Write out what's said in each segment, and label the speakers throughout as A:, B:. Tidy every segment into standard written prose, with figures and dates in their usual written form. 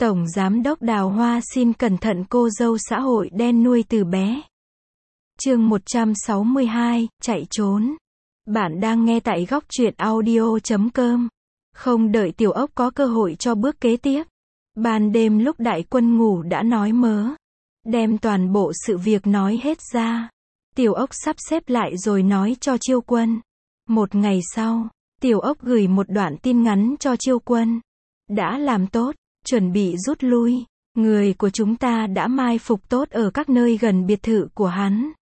A: Tổng Giám đốc Đào Hoa xin cẩn thận cô dâu xã hội đen nuôi từ bé. Chương 162, chạy trốn. Bạn đang nghe tại góc truyện audio.com. Không đợi Tiểu Ốc có cơ hội cho bước kế tiếp. Ban đêm lúc Đại Quân ngủ đã nói mớ. Đem toàn bộ sự việc nói hết ra. Tiểu Ốc sắp xếp lại rồi nói cho Chiêu Quân. Một ngày sau, Tiểu Ốc gửi một đoạn tin ngắn cho Chiêu Quân. Đã làm tốt, chuẩn bị rút lui. Người của chúng ta đã mai phục tốt ở các nơi gần biệt thự của hắn.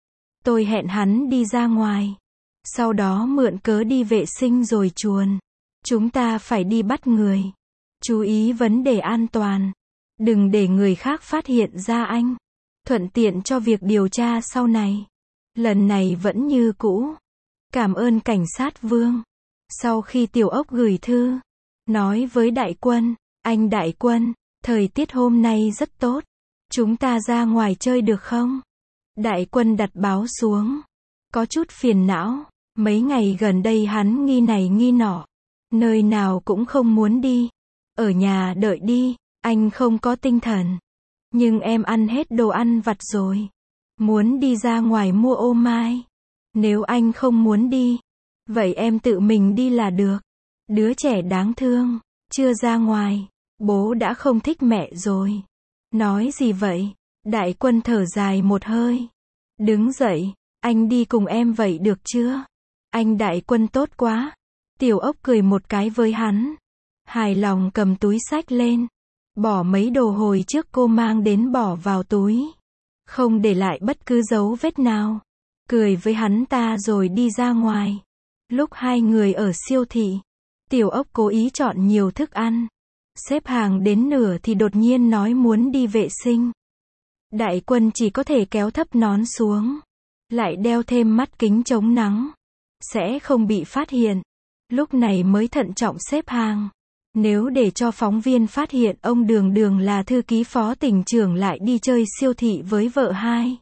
A: Tôi hẹn hắn đi ra ngoài. Sau đó mượn cớ đi vệ sinh rồi chuồn. Chúng ta phải đi bắt người. Chú ý vấn đề an toàn. Đừng để người khác phát hiện ra anh. Thuận tiện cho việc điều tra sau này. Lần này vẫn như cũ. Cảm ơn cảnh sát Vương. Sau khi Tiểu Ốc gửi thư, nói với Đại Quân, anh Đại Quân, thời tiết hôm nay rất tốt. Chúng ta ra ngoài chơi được không? Đại Quân đặt báo xuống. Có chút phiền não. Mấy ngày gần đây hắn nghi này nghi nọ. Nơi nào cũng không muốn đi. Ở nhà đợi đi, anh không có tinh thần. Nhưng em ăn hết đồ ăn vặt rồi. Muốn đi ra ngoài mua ô mai. Nếu anh không muốn đi, vậy em tự mình đi là được. Đứa trẻ đáng thương, chưa ra ngoài, bố đã không thích mẹ rồi. Nói gì vậy? Đại Quân thở dài một hơi. Đứng dậy, anh đi cùng em vậy được chưa? Anh Đại Quân tốt quá. Tiểu Ốc cười một cái với hắn. Hài lòng cầm túi xách lên. Bỏ mấy đồ hồi trước cô mang đến bỏ vào túi. Không để lại bất cứ dấu vết nào. Cười với hắn ta rồi đi ra ngoài. Lúc hai người ở siêu thị, Tiểu Ốc cố ý chọn nhiều thức ăn. Xếp hàng đến nửa thì đột nhiên nói muốn đi vệ sinh. Đại Quân chỉ có thể kéo thấp nón xuống. Lại đeo thêm mắt kính chống nắng. Sẽ không bị phát hiện. Lúc này mới thận trọng xếp hàng. Nếu để cho phóng viên phát hiện ông Đường Đường là thư ký phó tỉnh trưởng lại đi chơi siêu thị với vợ hai.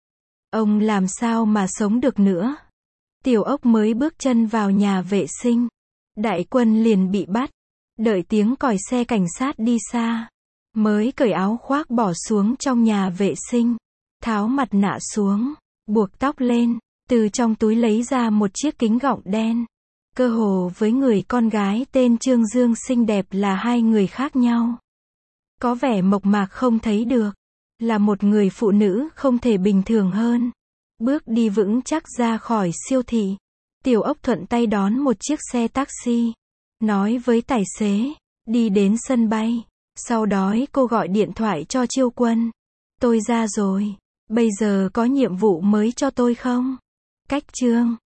A: Ông làm sao mà sống được nữa. Tiểu Ốc mới bước chân vào nhà vệ sinh. Đại Quân liền bị bắt. Đợi tiếng còi xe cảnh sát đi xa. Mới cởi áo khoác bỏ xuống trong nhà vệ sinh. Tháo mặt nạ xuống. Buộc tóc lên. Từ trong túi lấy ra một chiếc kính gọng đen. Cơ hồ với người con gái tên Trương Dương xinh đẹp là hai người khác nhau. Có vẻ mộc mạc không thấy được. Là một người phụ nữ không thể bình thường hơn. Bước đi vững chắc ra khỏi siêu thị. Tiểu Ốc thuận tay đón một chiếc xe taxi. Nói với tài xế. Đi đến sân bay. Sau đó cô gọi điện thoại cho Chiêu Quân. Tôi ra rồi. Bây giờ có nhiệm vụ mới cho tôi không? Cách chương